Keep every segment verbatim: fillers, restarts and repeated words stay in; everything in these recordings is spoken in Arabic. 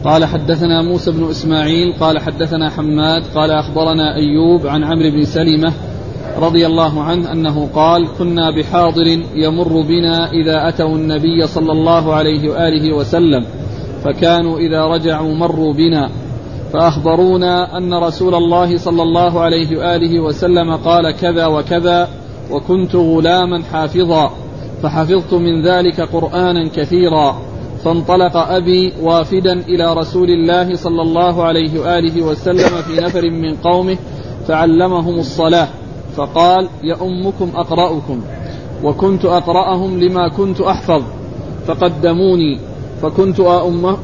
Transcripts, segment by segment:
قال حدثنا موسى بن إسماعيل قال حدثنا حماد قال أخبرنا أيوب عن عمرو بن سلمة رضي الله عنه أنه قال كنا بحاضر يمر بنا إذا أتوا النبي صلى الله عليه وآله وسلم فكانوا إذا رجعوا مروا بنا فأخبرونا أن رسول الله صلى الله عليه وآله وسلم قال كذا وكذا وكنت غلاما حافظا فحفظت من ذلك قرآنا كثيرا فانطلق أبي وافدا إلى رسول الله صلى الله عليه وآله وسلم في نفر من قومه فعلمهم الصلاة فقال يؤمكم أقرأكم وكنت أقرأهم لما كنت أحفظ فقدموني فكنت أؤمه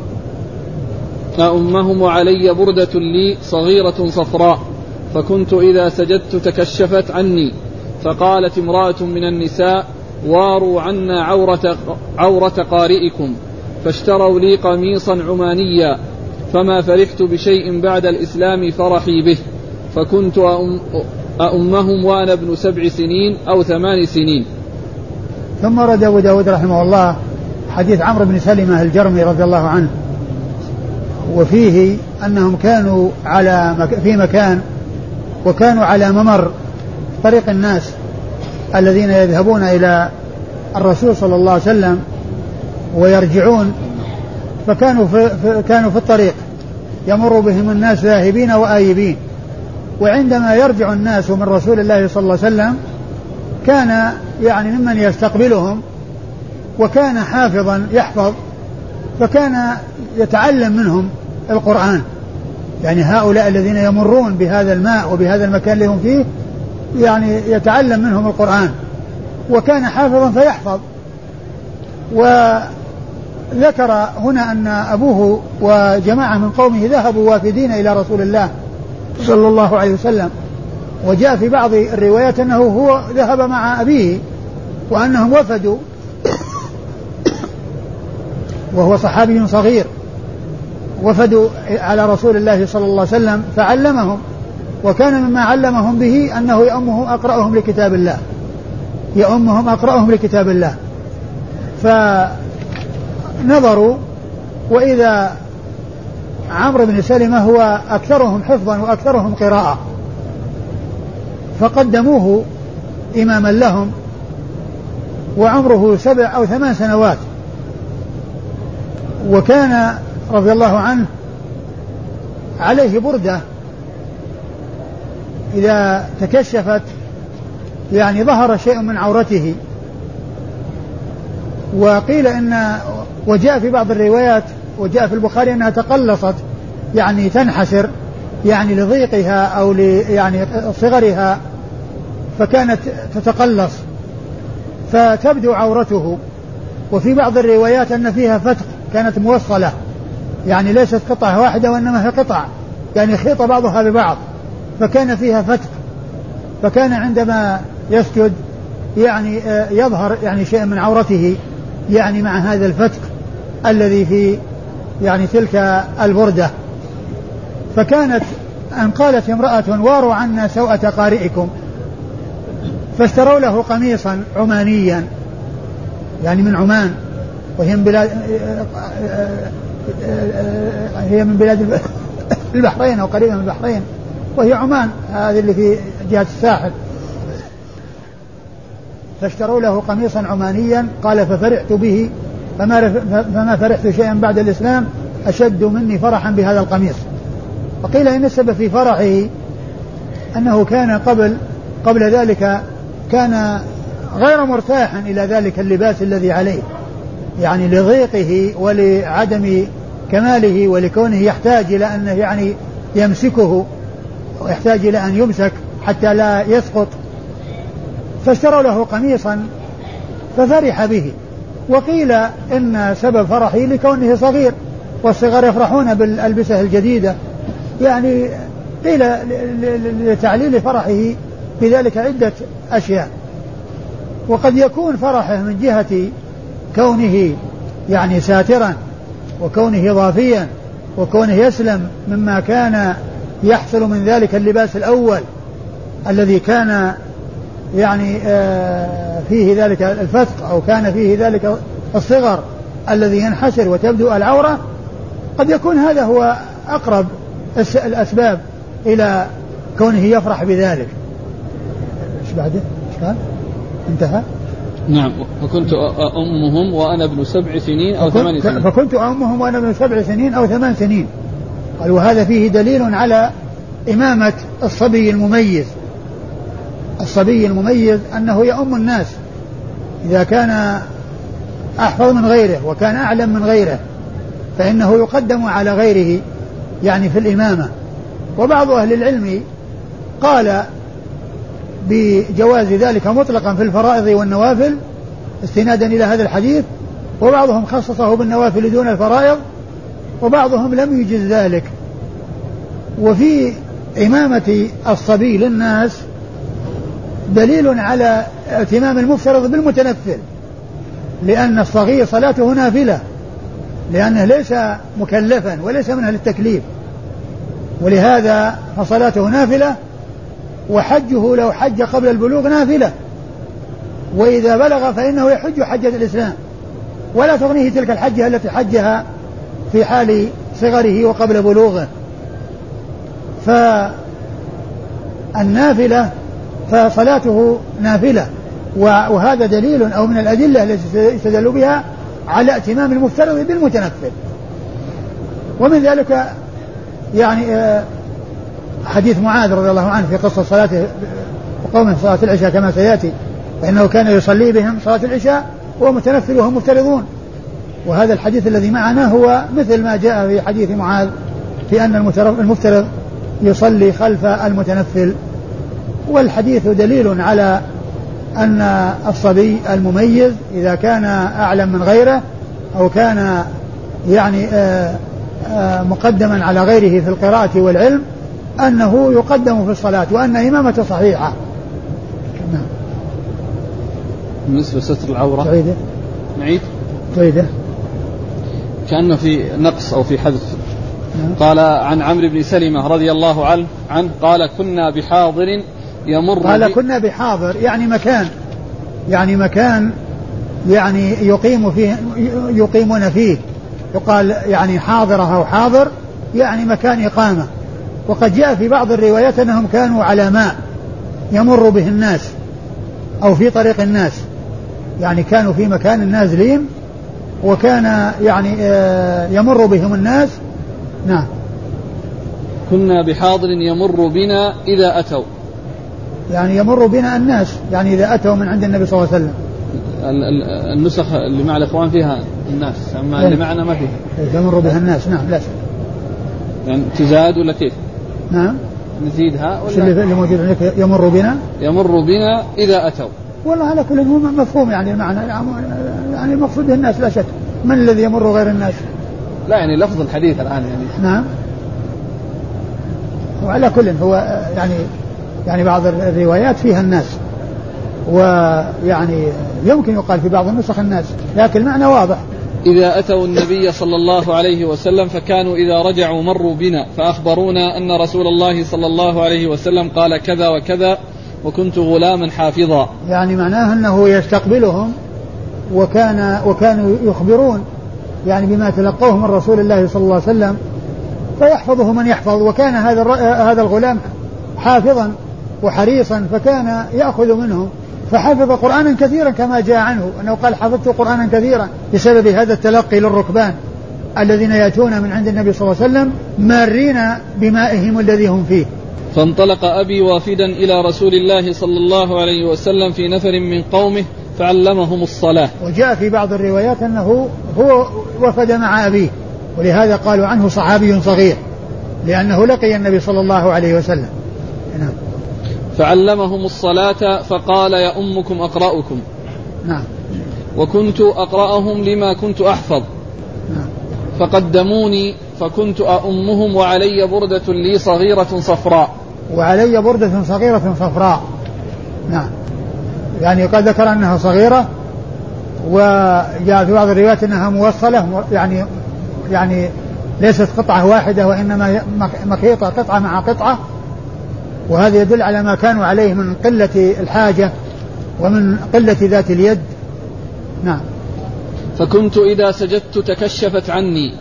أؤمهم وعلي بردة لي صغيرة صفراء فكنت إذا سجدت تكشفت عني فقالت امرأة من النساء واروا عنا عورة, عورة قارئكم فاشتروا لي قميصا عمانيا فما فرحت بشيء بعد الإسلام فرحي به فكنت أؤم أؤمهم وأنا ابن سبع سنين أو ثمان سنين. ثم رد أبو داود رحمه الله حديث عمرو بن سلمة الجرمي رضي الله عنه وفيه أنهم كانوا على مك... في مكان وكانوا على ممر طريق الناس الذين يذهبون إلى الرسول صلى الله عليه وسلم ويرجعون فكانوا في... في... كانوا في الطريق يمر بهم الناس ذاهبين وآيبين وعندما يرجع الناس من رسول الله صلى الله عليه وسلم كان يعني ممن يستقبلهم وكان حافظا يحفظ فكان يتعلم منهم القرآن يعني هؤلاء الذين يمرون بهذا الماء وبهذا المكان اللي هم فيه يعني يتعلم منهم القرآن وكان حافظا فيحفظ. وذكر هنا أن أبوه وجماعة من قومه ذهبوا وافدين إلى رسول الله صلى الله عليه وسلم وجاء في بعض الروايات أنه هو ذهب مع أبيه وأنهم وفدوا وهو صحابي صغير وفدوا على رسول الله صلى الله عليه وسلم فعلمهم وكان مما علمهم به أنه يؤمهم أقرأهم لكتاب الله يؤمهم أقرأهم لكتاب الله فنظروا وإذا عمرو بن سلمة هو أكثرهم حفظا وأكثرهم قراءة فقدموه إماما لهم وعمره سبع أو ثمان سنوات وكان رضي الله عنه عليه بردة إذا تكشفت يعني ظهر شيء من عورته وقيل إن وجاء في بعض الروايات وجاء في البخاري أنها تقلصت يعني تنحسر يعني لضيقها أو يعني صغرها فكانت تتقلص فتبدو عورته. وفي بعض الروايات أن فيها فتق كانت موصلة يعني ليست قطعة واحدة وإنما هي قطع يعني خيط بعضها ببعض فكان فيها فتق فكان عندما يسجد يعني يظهر يعني شيء من عورته يعني مع هذا الفتق الذي في يعني تلك البردة. فكانت أن قالت امرأة واروا عنا سوءة قارئكم فاشتروا له قميصا عمانيا يعني من عمان وهي من بلاد هي من بلاد البحرين أو قريبة من البحرين وهي عمان هذه اللي في جهة الساحل فاشتروا له قميصا عمانيا قال ففرحت به فما, فما فرحت شيئا بعد الإسلام أشد مني فرحا بهذا القميص. وقيل إن السبب في فرحه أنه كان قبل قبل ذلك كان غير مرتاحا إلى ذلك اللباس الذي عليه يعني لضيقه ولعدم كماله ولكونه يحتاج إلى أن يعني يمسكه ويحتاج إلى أن يمسك حتى لا يسقط فاشتروا له قميصا ففرح به. وقيل إن سبب فرحه لكونه صغير والصغار يفرحون بالألبسة الجديدة يعني قيل لتعليل فرحه بذلك عدة أشياء. وقد يكون فرحه من جهة كونه يعني ساترا وكونه ضافيا وكونه يسلم مما كان يحصل من ذلك اللباس الأول الذي كان يعني فيه ذلك الفتق أو كان فيه ذلك الصغر الذي ينحسر وتبدو العورة قد يكون هذا هو أقرب الأسباب إلى كونه يفرح بذلك. إيش بعده؟ إيش قال؟ انتهى. نعم. فكنت أمهم وأنا ابن سبع سنين أو ثمان سنين. فكنت أمهم وأنا ابن سبع سنين أو ثمان سنين. قال وهذا فيه دليل على إمامة الصبي المميز. الصبي المميز أنه يؤم الناس إذا كان أحفظ من غيره وكان أعلم من غيره فإنه يقدم على غيره يعني في الإمامة. وبعض أهل العلم قال بجواز ذلك مطلقا في الفرائض والنوافل استنادا إلى هذا الحديث، وبعضهم خصصه بالنوافل دون الفرائض، وبعضهم لم يجز ذلك. وفي إمامة الصبي للناس دليل على اهتمام المفترض بالمتنفل، لأن الصغير صلاته نافلة لأنه ليس مكلفا وليس من أهل التكليف، ولهذا فصلاته نافلة، وحجه لو حج قبل البلوغ نافلة، وإذا بلغ فإنه يحج حجة الإسلام، ولا تغنيه تلك الحجة التي حجها في حال صغره وقبل بلوغه. فالنافلة فصلاته نافلة، وهذا دليل أو من الأدلة التي يستدل بها على ائتمام المفترض بالمتنفل. ومن ذلك يعني حديث معاذ رضي الله عنه في قصة صلاته وقومه صلاة العشاء كما سيأتي، فإنه كان يصلي بهم صلاة العشاء وهو متنفل وهم مفترضون. وهذا الحديث الذي معنا هو مثل ما جاء في حديث معاذ في أن المفترض يصلي خلف المتنفل. والحديث دليل على أن الصبي المميز إذا كان أعلم من غيره أو كان يعني آآ آآ مقدما على غيره في القراءة والعلم أنه يقدم في الصلاة، وأن إمامته صحيحة. نعم. بالنسبة لستر العورة تعيده نعيد تعيده كأنه في نقص أو في حذف. نعم. قال عن عمرو بن سلمة رضي الله عنه عنه قال كنا بحاضر يمر قال كنا بحاضر يعني مكان يعني مكان يعني يقيم فيه يقيمون فيه، يقال يعني حاضرة أو حاضر يعني مكان إقامة. وقد جاء في بعض الروايات أنهم كانوا على ماء يمر به الناس أو في طريق الناس، يعني كانوا في مكان نازلين وكان يعني يمر بهم الناس. نعم. كنا بحاضر يمر بنا إذا أتوا، يعني يمر بنا الناس يعني إذا أتوا من عند النبي صلى الله عليه وسلم. النسخ اللي مع الإخوان فيها الناس، أما اللي معنا ما فيها يمر بها الناس. نعم لا شك. يعني تزاد ولا كيف؟ نعم نزيدها ولا اللي موجود هناك يمر بنا يمر بنا إذا أتوا. والله على كل هو مفهوم يعني المعنى، يعني المقصود به الناس لا شك. من الذي يمر غير الناس؟ لا يعني لفظ الحديث الآن يعني. نعم. وعلى كل هو يعني يعني بعض الروايات فيها الناس، ويعني يمكن يقال في بعض النسخ الناس، لكن المعنى واضح. إذا أتوا النبي صلى الله عليه وسلم فكانوا إذا رجعوا مروا بنا فأخبرونا أن رسول الله صلى الله عليه وسلم قال كذا وكذا وكنت غلاما حافظا. يعني معناه أنه يستقبلهم وكان وكانوا يخبرون يعني بما تلقوه من رسول الله صلى الله عليه وسلم فيحفظه من يحفظ. وكان هذا هذا الغلام حافظا وحريصا فكان يأخذ منه، فحفظ قرآنا كثيرا كما جاء عنه أنه قال حفظت قرآنا كثيرا بسبب هذا التلقي للركبان الذين يأتون من عند النبي صلى الله عليه وسلم مارين بمائهم الذي هم فيه. فانطلق أبي وافدا إلى رسول الله صلى الله عليه وسلم في نفر من قومه فعلمهم الصلاة. وجاء في بعض الروايات أنه هو وفد مع أبيه، ولهذا قالوا عنه صحابي صغير لأنه لقي النبي صلى الله عليه وسلم. نعم. فعلمهم الصلاة فقال يا أمكم أقرأكم. نعم. وكنت أقرأهم لما كنت أحفظ. نعم. فقدموني فكنت أؤمهم وعلي بردة لي صغيرة صفراء. وعلي بردة صغيرة صفراء. نعم. يعني قد ذكر أنها صغيرة، وجاء في بعض الروايات أنها موصلة، يعني يعني ليست قطعة واحدة وإنما مخيطة قطعة مع قطعة، وهذا يدل على ما كانوا عليه من قلة الحاجة ومن قلة ذات اليد. نعم. فكنت إذا سجدت تكشفت عني.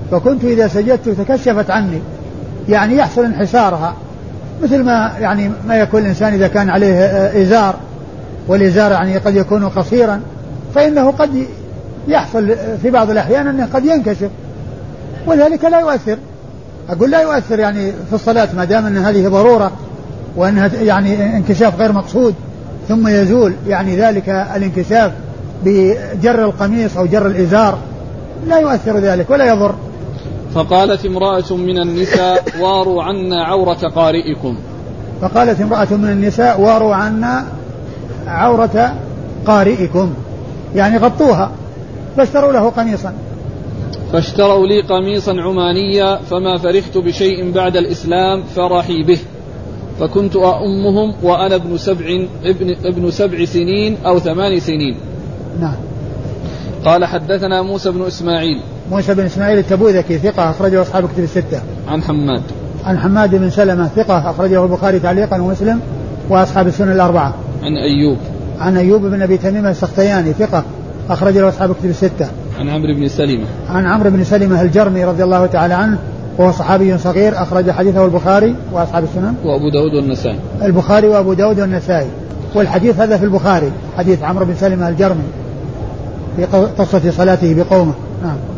فكنت إذا سجدت تكشفت عني، يعني يحصل انحسارها، مثل ما يعني ما يكون الإنسان إذا كان عليه إزار، والإزار يعني قد يكون قصيرا، فإنه قد يحصل في بعض الأحيان أنه قد ينكشف، وذلك لا يؤثر. أقول لا يؤثر يعني في الصلاة ما دام أن هذه ضرورة وأنها يعني انكشاف غير مقصود ثم يزول يعني ذلك الانكشاف بجر القميص أو جر الإزار، لا يؤثر ذلك ولا يضر. فقالت امرأة من النساء واروا عنا عورة قارئكم. فقالت امرأة من النساء واروا عنا عورة قارئكم، يعني غطوها، فاشتروا له قميصا. فاشتروا لي قميصا عمانيا فما فرحت بشيء بعد الإسلام فرحي به، فكنت أؤمهم وأنا ابن سبع, ابن, ابن سبع سنين أو ثمان سنين. نعم. قال حدثنا موسى بن إسماعيل. موسى بن إسماعيل التبوذكي ثقة أخرجه أصحاب كتب الستة. عن حماد. عن حماد بن سلمة ثقة أخرجه البخاري تعليقا ومسلم وأصحاب السنن الأربعة. عن أيوب. عن أيوب بن أبي تميم السختياني ثقة أخرجه أصحاب كتب الستة. عن عمرو بن سلمة. عن عمرو بن سلمة الجرمي رضي الله تعالى عنه وهو صحابي صغير أخرج حديثه البخاري وأصحاب السنن وأبو داود والنسائي. البخاري وأبو داود والنسائي، والحديث هذا في البخاري، حديث عمرو بن سلمة الجرمي في قصة صلاته بقومه. نعم.